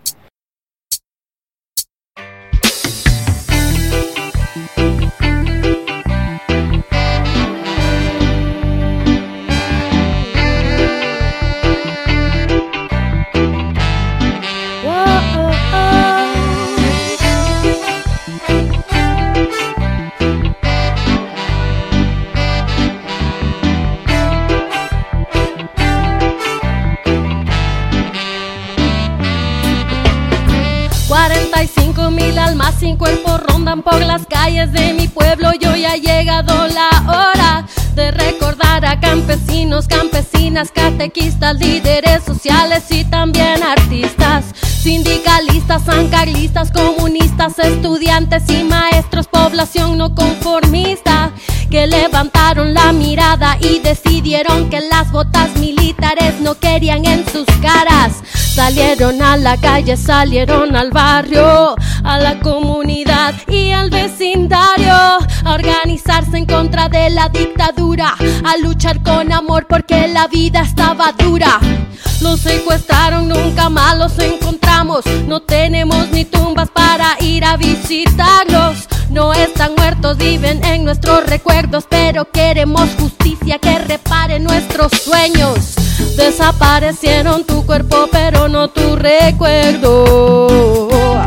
[SPEAKER 1] Sin cuerpo rondan por las calles de mi pueblo. Yo ya ha llegado la hora de recordar a campesinos, campesinas, catequistas, líderes sociales y también artistas, sindicalistas, sancarlistas, comunistas, estudiantes y maestros, población no conformista, que levantaron la mirada y decidieron que las botas militares no querían en sus caras. Salieron a la calle, salieron al barrio, a la comunidad y al vecindario, a organizarse en contra de la dictadura, a luchar con amor porque la vida estaba dura. Los secuestraron, nunca más los encontramos, no tenemos ni tumbas para ir a visitarlos. No están muertos, viven en nuestros recuerdos, pero queremos justicia que repare nuestros sueños. Desaparecieron tu cuerpo, pero no tu recuerdo.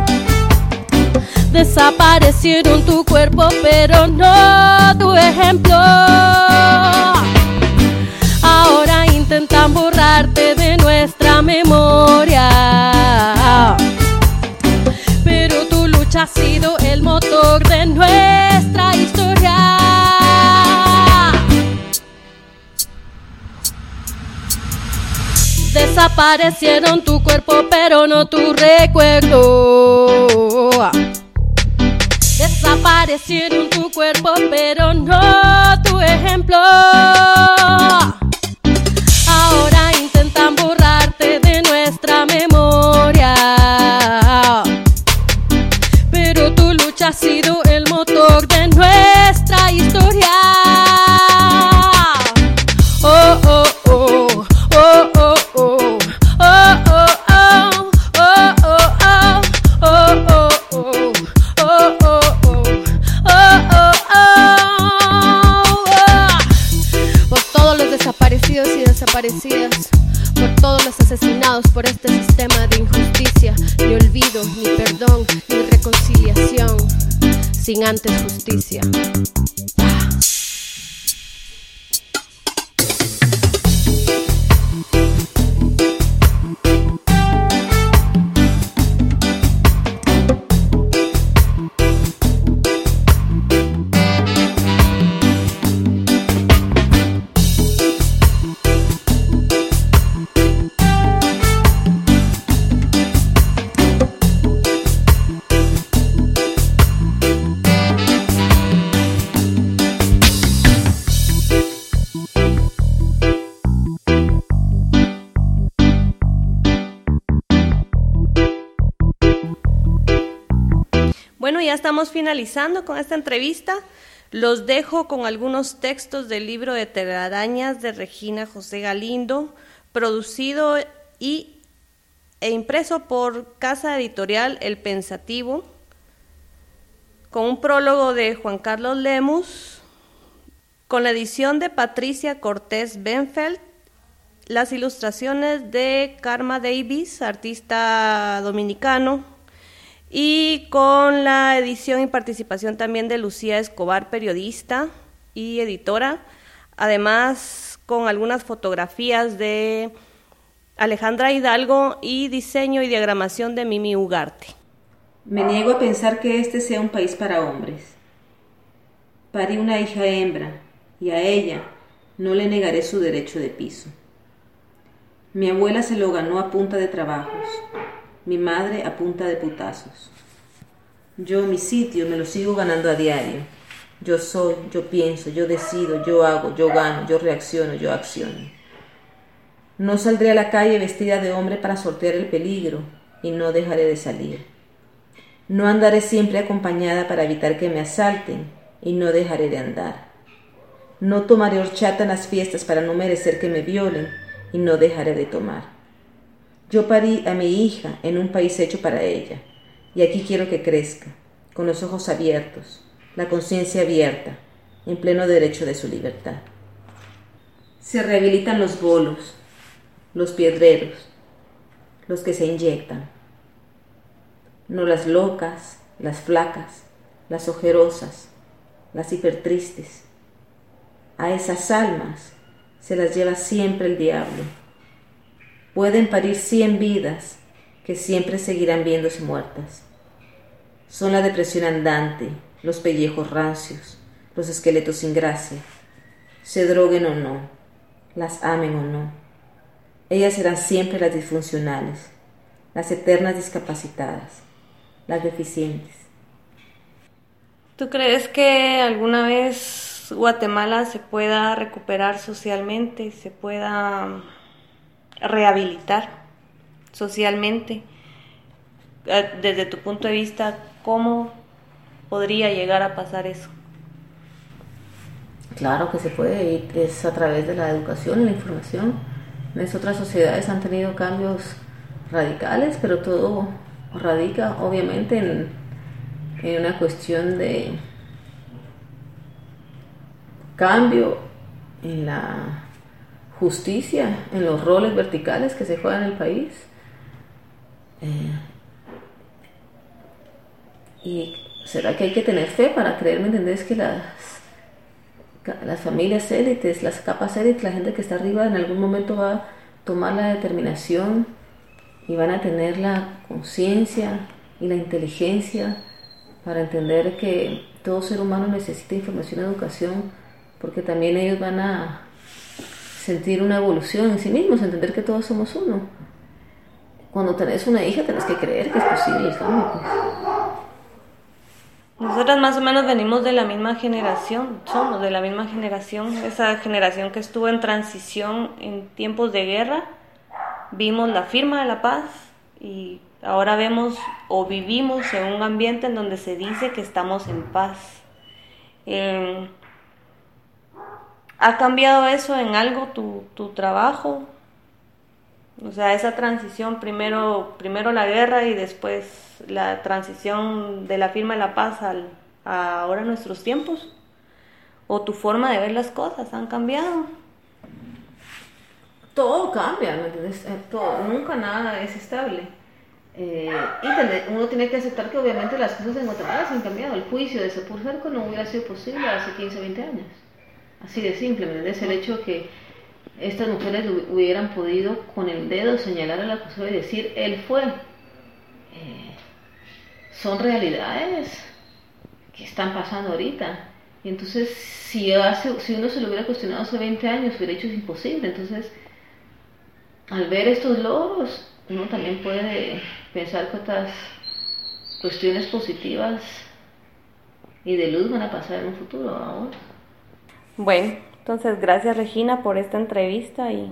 [SPEAKER 1] Desaparecieron tu cuerpo, pero no tu ejemplo. Ahora intentan borrarte de nuestra memoria, pero tu lucha ha sido el motor de nuestra historia. Desaparecieron tu cuerpo, pero no tu recuerdo. Desaparecieron tu cuerpo, pero no tu ejemplo. Ahora intentan borrarte de nuestra memoria, pero tu lucha ha sido el motor de nuestra historia. Oh, oh, oh, oh, oh, oh.
[SPEAKER 4] asesinados por este sistema de injusticia. Ni olvido, ni perdón, ni reconciliación, sin antes justicia.
[SPEAKER 2] Bueno, ya estamos finalizando con esta entrevista. Los dejo con algunos textos del libro de Telarañas de Regina José Galindo, producido e impreso por Casa Editorial El Pensativo, con un prólogo de Juan Carlos Lemus, con la edición de Patricia Cortés Benfeld, las ilustraciones de Karma Davis, artista dominicano, y con la edición y participación también de Lucía Escobar, periodista y editora, además con algunas fotografías de Alejandra Hidalgo y diseño y diagramación de Mimi Ugarte.
[SPEAKER 3] Me niego a pensar que este sea un país para hombres. Parí una hija hembra y a ella no le negaré su derecho de piso. Mi abuela se lo ganó a punta de trabajos, mi madre a punta de putazos. Yo mi sitio me lo sigo ganando a diario. Yo soy, yo pienso, yo decido, yo hago, yo gano, yo reacciono, yo acciono. No saldré a la calle vestida de hombre para sortear el peligro y no dejaré de salir. No andaré siempre acompañada para evitar que me asalten y no dejaré de andar. No tomaré horchata en las fiestas para no merecer que me violen y no dejaré de tomar. Yo parí a mi hija en un país hecho para ella, y aquí quiero que crezca, con los ojos abiertos, la conciencia abierta, en pleno derecho de su libertad. Se rehabilitan los bolos, los piedreros, los que se inyectan, no las locas, las flacas, las ojerosas, las hipertristes. A esas almas se las lleva siempre el diablo. Pueden parir 100 vidas que siempre seguirán viéndose muertas. Son la depresión andante, los pellejos rancios, los esqueletos sin gracia. Se droguen o no, las amen o no. Ellas serán siempre las disfuncionales, las eternas discapacitadas, las deficientes.
[SPEAKER 2] ¿Tú crees que alguna vez Guatemala se pueda recuperar socialmente, se pueda rehabilitar socialmente? Desde tu punto de vista, ¿cómo podría llegar a pasar eso?
[SPEAKER 3] Claro que se puede, y es a través de la educación y la información. Las otras sociedades han tenido cambios radicales, pero todo radica obviamente en una cuestión de cambio en la justicia, en los roles verticales que se juegan en el país. Y será que hay que tener fe para creer, ¿me entendés? Que las familias élites, las capas élites, la gente que está arriba en algún momento va a tomar la determinación y van a tener la conciencia y la inteligencia para entender que todo ser humano necesita información y educación, porque también ellos van a sentir una evolución en sí mismos, entender que todos somos uno. Cuando tenés una hija tenés que creer que es posible el cambio, pues.
[SPEAKER 2] Nosotras más o menos venimos de la misma generación, somos de la misma generación, esa generación que estuvo en transición en tiempos de guerra. Vimos la firma de la paz y ahora vemos o vivimos en un ambiente en donde se dice que estamos en paz. ¿Ha cambiado eso en algo tu trabajo? O sea, esa transición, primero la guerra y después la transición de la firma de la paz a ahora nuestros tiempos. ¿O tu forma de ver las cosas han cambiado?
[SPEAKER 3] todo cambia, ¿me entiendes? Nunca nada es estable. Y uno tiene que aceptar que obviamente las cosas en Guatemala se han cambiado. El juicio de Sapur-Zarco no hubiera sido posible hace 15, 20 años. Así de simple, ¿me entiendes? El hecho que estas mujeres hubieran podido con el dedo señalar al acusado y decir, él fue. Son realidades que están pasando ahorita. Y entonces, si uno se lo hubiera cuestionado hace 20 años, hubiera hecho imposible. Entonces, al ver estos logros, uno también puede pensar que otras cuestiones positivas y de luz van a pasar en un futuro ahora.
[SPEAKER 2] Bueno, entonces gracias Regina por esta entrevista y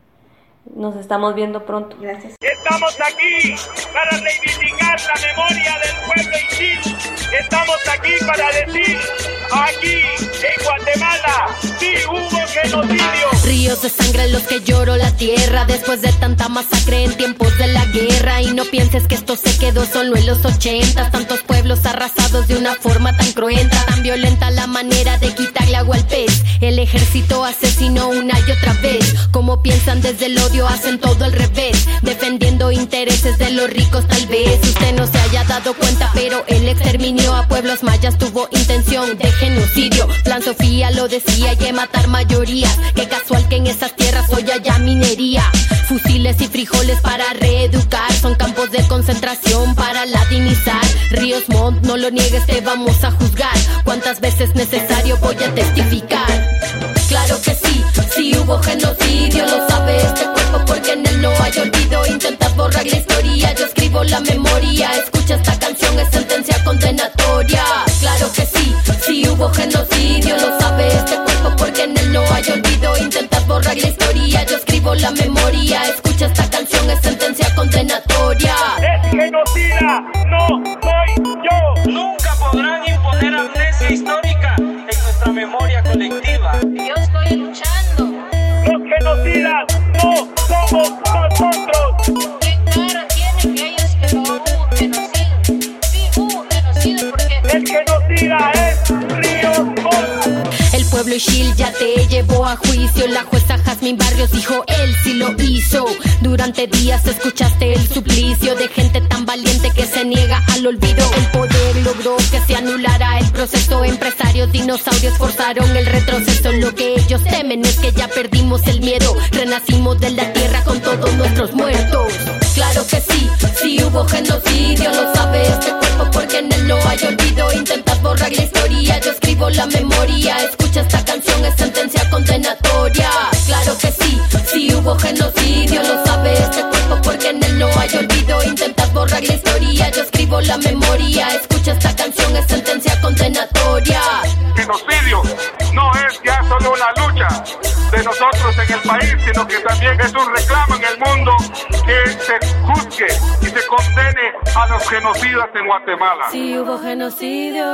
[SPEAKER 2] nos estamos viendo pronto.
[SPEAKER 3] Gracias.
[SPEAKER 5] Estamos aquí para reivindicar la memoria del pueblo Ixil. Estamos aquí para decir, aquí en Guatemala, sí hubo genocidio.
[SPEAKER 4] Ríos de sangre en los que lloró la tierra después de tanta masacre en tiempos de la guerra. Y no pienses que esto se quedó solo en los 80. Tantos pueblos arrasados de una forma tan cruenta, tan violenta la manera de quitarle agua al pez. El ejército asesinó una y otra vez. Como piensan desde el odio, hacen todo al revés, defendiendo intereses de los ricos. Tal vez usted no se haya dado cuenta, pero el exterminio a pueblos mayas tuvo intención de genocidio. Plan Sofía lo decía, y matar mayorías. Qué casual que en esas tierras hoy haya minería. Fusiles y frijoles para reeducar, son campos de concentración para latinizar. Ríos Montt, no lo niegues, te vamos a juzgar. Cuántas veces necesario voy a testificar. Claro que sí, sí hubo genocidio, lo sabe este cuerpo porque en él no hay olvido. Intentas borrar la historia, yo escribo la memoria. Escucha esta canción, es sentencia condenatoria. Claro que sí, sí hubo genocidio, lo sabe este cuerpo porque en él no hay olvido. Intentas borrar la historia, yo escribo la memoria. Escucha esta canción, es sentencia condenatoria.
[SPEAKER 5] Es genocida, no soy yo. Nunca podrán imponer amnesia histórica en nuestra memoria colectiva.
[SPEAKER 1] Yo estoy luchando.
[SPEAKER 5] Los genocidas no somos nosotros.
[SPEAKER 1] ¿Qué cara tienen ellos que no hubo genocidio? Sí hubo genocidio porque
[SPEAKER 5] El genocida es Ríos Montt.
[SPEAKER 4] El pueblo Ixil ya te llevó a juicio. La jueza Jazmín Barrios dijo él sí lo hizo. Durante días escuchaste el suplicio de gente tan valiente que se niega al olvido. El poder logró que se anulara el proceso. Empresarios dinosaurios forzaron el retroceso. Lo que ellos temen es que ya perdimos el miedo. Renacimos de la tierra con todos nuestros muertos. Claro que sí, sí hubo genocidio, lo sabe este cuerpo porque en él no hay olvido. Intentas borrar la historia, yo escribo la memoria. Escucha esta canción, es sentencia condenatoria. Claro que sí, sí hubo genocidio, lo sabe este cuerpo porque en él no hay olvido. Intentas borrar la historia, yo escribo la memoria. Escucha esta canción, es sentencia condenatoria.
[SPEAKER 5] Genocidio no es ya solo una lucha de nosotros en el país, sino que también es un reclamo en el mundo que se juzgue y se condene a los genocidas en Guatemala.
[SPEAKER 2] Sí hubo genocidio.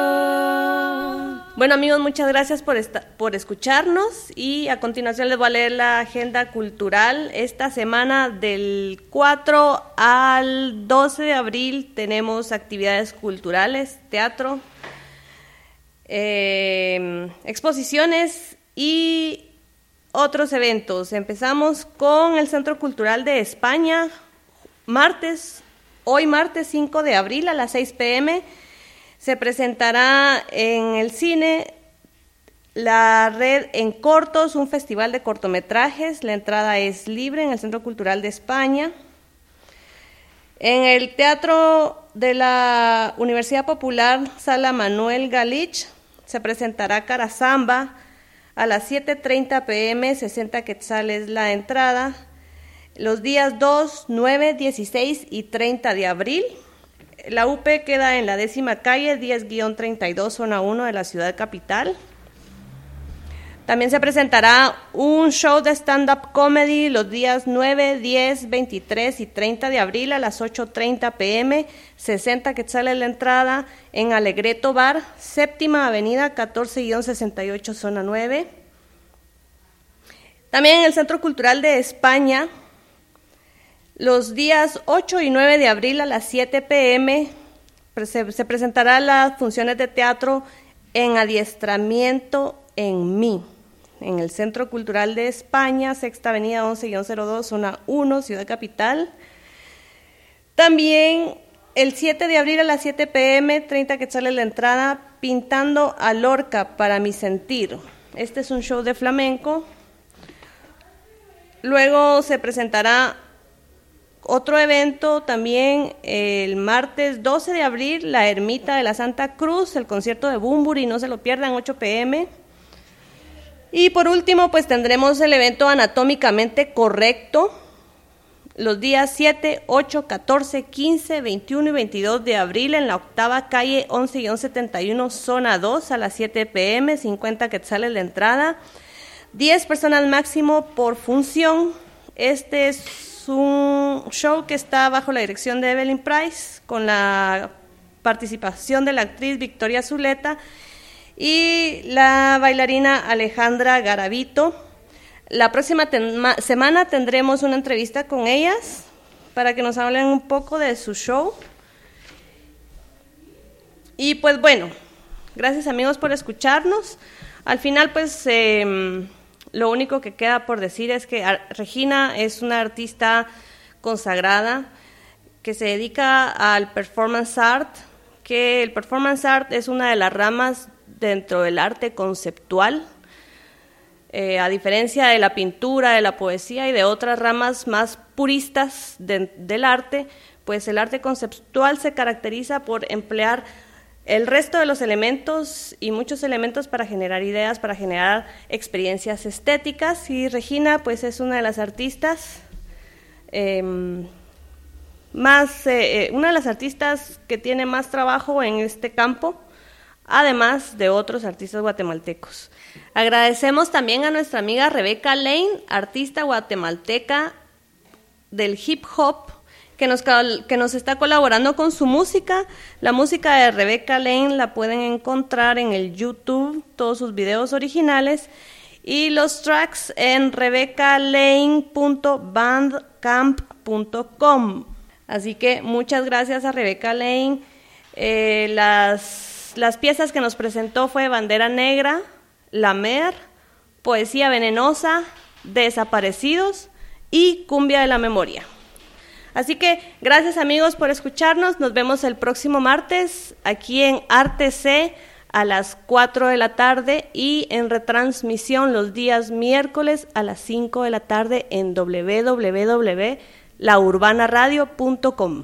[SPEAKER 2] Bueno amigos, muchas gracias por escucharnos y a continuación les voy a leer la agenda cultural. Esta semana del 4 al 12 de abril tenemos actividades culturales, teatro, exposiciones y otros eventos. Empezamos con el Centro Cultural de España, hoy martes 5 de abril a las 6 p.m. Se presentará en el cine La Red en Cortos, un festival de cortometrajes. La entrada es libre en el Centro Cultural de España. En el Teatro de la Universidad Popular, Sala Manuel Galich, se presentará Carazamba a las 7:30 p.m., 60 quetzales la entrada, los días 2, 9, 16 y 30 de abril. La UP queda en la 10ª calle, 10-32, zona 1 de la ciudad capital. También se presentará un show de stand-up comedy los días 9, 10, 23 y 30 de abril a las 8:30 p.m., 60 quetzales la entrada, en Alegreto Bar, 7ª Avenida, 14-68, zona 9. También en el Centro Cultural de España, los días 8 y 9 de abril a las 7 p.m. se presentarán las funciones de teatro En Adiestramiento en Mí, en el Centro Cultural de España, Sexta Avenida 11-02, zona 1, Ciudad Capital. También el 7 de abril a las 7 p.m., 30 quetzales la entrada, Pintando a Lorca para mi sentir. Este es un show de flamenco. Luego se presentará otro evento también el martes 12 de abril, la Ermita de la Santa Cruz, el concierto de Bumburi, no se lo pierdan, 8 p.m. Y por último, pues tendremos el evento Anatómicamente Correcto, los días 7, 8, 14, 15, 21 y 22 de abril en la octava calle 11-71, zona 2, a las 7 p.m., 50 quetzales la entrada, 10 personas máximo por función. Este es un show que está bajo la dirección de Evelyn Price, con la participación de la actriz Victoria Zuleta y la bailarina Alejandra Garavito. La próxima semana tendremos una entrevista con ellas para que nos hablen un poco de su show. Y pues bueno, gracias amigos por escucharnos. Al final pues lo único que queda por decir es que Regina es una artista consagrada que se dedica al performance art, que el performance art es una de las ramas dentro del arte conceptual. A diferencia de la pintura, de la poesía y de otras ramas más puristas del arte, pues el arte conceptual se caracteriza por emplear el resto de los elementos y muchos elementos para generar ideas, para generar experiencias estéticas. Y Regina pues es una de las artistas una de las artistas que tiene más trabajo en este campo, además de otros artistas guatemaltecos. Agradecemos también a nuestra amiga Rebeca Lane, artista guatemalteca del hip hop, que nos está colaborando con su música. La música de Rebeca Lane la pueden encontrar en el YouTube, todos sus videos originales, y los tracks en rebecalane.bandcamp.com. Así que muchas gracias a Rebeca Lane. Las piezas que nos presentó fue Bandera Negra, La Mer, Poesía Venenosa, Desaparecidos y Cumbia de la Memoria. Así que gracias amigos por escucharnos. Nos vemos el próximo martes aquí en Arte C a las 4 de la tarde y en retransmisión los días miércoles a las 5 de la tarde en www.laurbana.radio.com.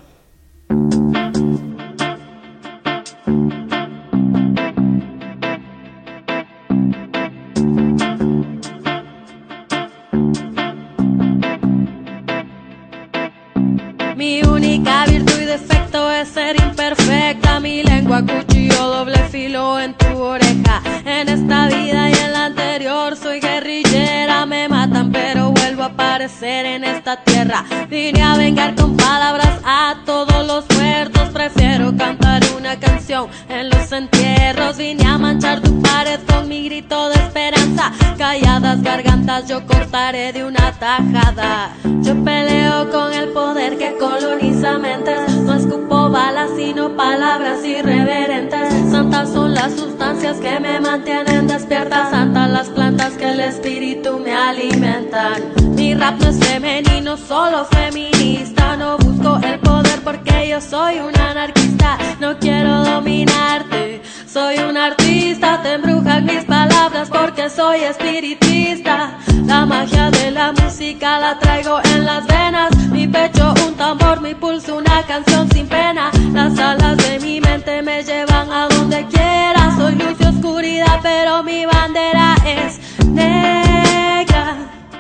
[SPEAKER 1] Mi única virtud y defecto es ser imperfecta. Mi lengua cuchillo doble filo en tu oreja. En esta vida y en la anterior soy guerrillera. Me matan pero vuelvo a aparecer en esta tierra. Vine a vengar con palabras a todos los muertos. Prefiero cantar una canción en los entierros. Vine a manchar tu pared con mi grito de esperanza. Calladas gargantas yo cortaré de una tajada. Yo peleo con el poder que coloniza mentes. No escupo balas sino palabras irreverentes. Santas son las sustancias que me mantienen despierta. Santas las plantas que el espíritu me alimentan. Mi rap no es femenino, solo feminista. No busco el poder porque yo soy un anarquista. No quiero dominarte, soy un artista. Te embrujan mis palabras porque soy espiritista. La magia de la música la traigo en las venas. Mi pecho un tambor, mi pulso una canción sin pena. Las alas de mi mente me llevan a donde quiera. Soy luz y oscuridad pero mi bandera es negra.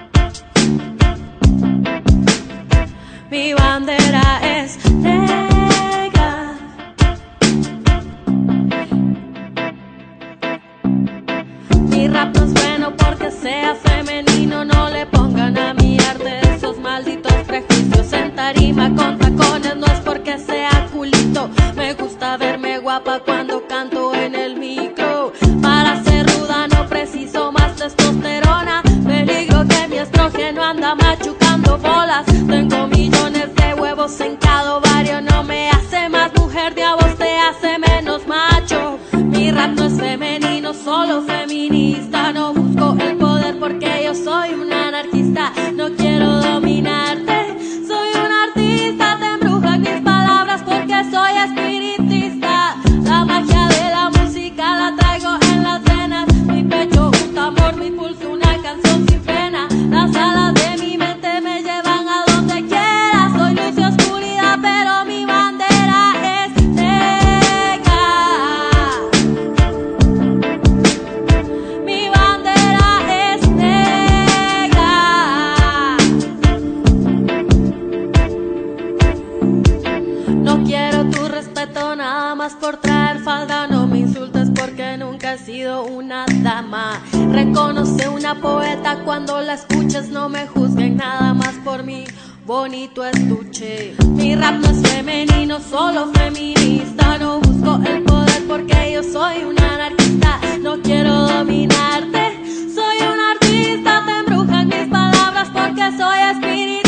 [SPEAKER 1] Mi bandera es negra. Mi rap no es bueno porque sea femenino. No le pongan a mi arte esos malditos prejuicios. En tarima con tacones no es porque sea culito. Me gusta verme guapa cuando canto en el micro. Para ser ruda no preciso más testosterona. Peligro que mi estrógeno anda machucando bolas. Tengo millones de huevos en cada ovario. No me hace más mujer, de a vos te hace menos macho. Mi rap no es femenino, solo feminista. No busco el poder sido una dama. Reconoce una poeta cuando la escuches, no me juzguen nada más por mi bonito estuche. Mi rap no es femenino, solo feminista. No busco el poder porque yo soy una anarquista. No quiero dominarte, soy un artista. Te embrujan mis palabras porque soy espiritual.